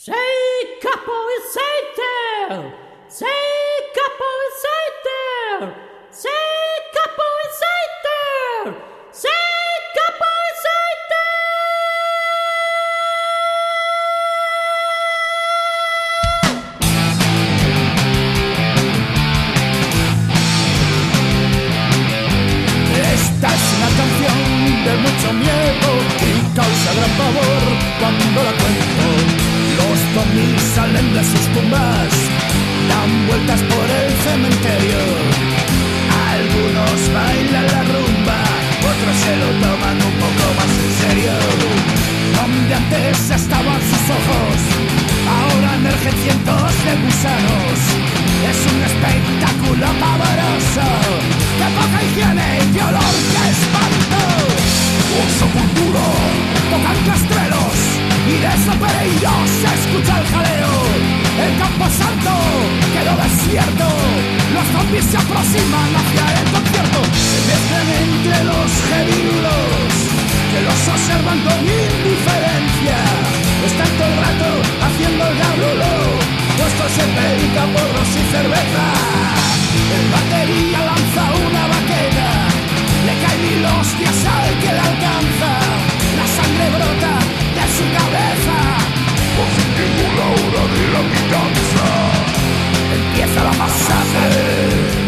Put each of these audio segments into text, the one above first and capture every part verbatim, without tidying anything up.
Sei capoeseiter! Sei capoeseiter! Sei capoeseiter! Sei capoeseiter! Esta es una canción de mucho miedo y causa gran pavor cuando la cuento. Los zombies salen de sus tumbas, dan vueltas por el cementerio. Algunos bailan la rumba, otros se lo toman un poco más en serio. Donde antes estaban sus ojos, ahora emergen cientos de gusanos. Es un espectáculo pavoroso, ¡qué poca higiene y qué olor, qué espanto! Uso cultura, tocan castrelos y desde Pereiro se escucha el jaleo. El campo santo quedó desierto, los zombies se aproximan hacia el concierto. Se mezclan entre los gemidos que los observan con indiferencia. Están todo el rato haciendo el gabrulo, puestos en perica, porros y cerveza. El batería lanza una baqueta, le caen mil hostias al que la alcanza. La sangre brota de su cabeza, por fin llegó la hora de la venganza. Empieza la masacre.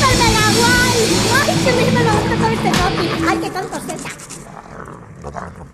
¡Ay, qué tonto!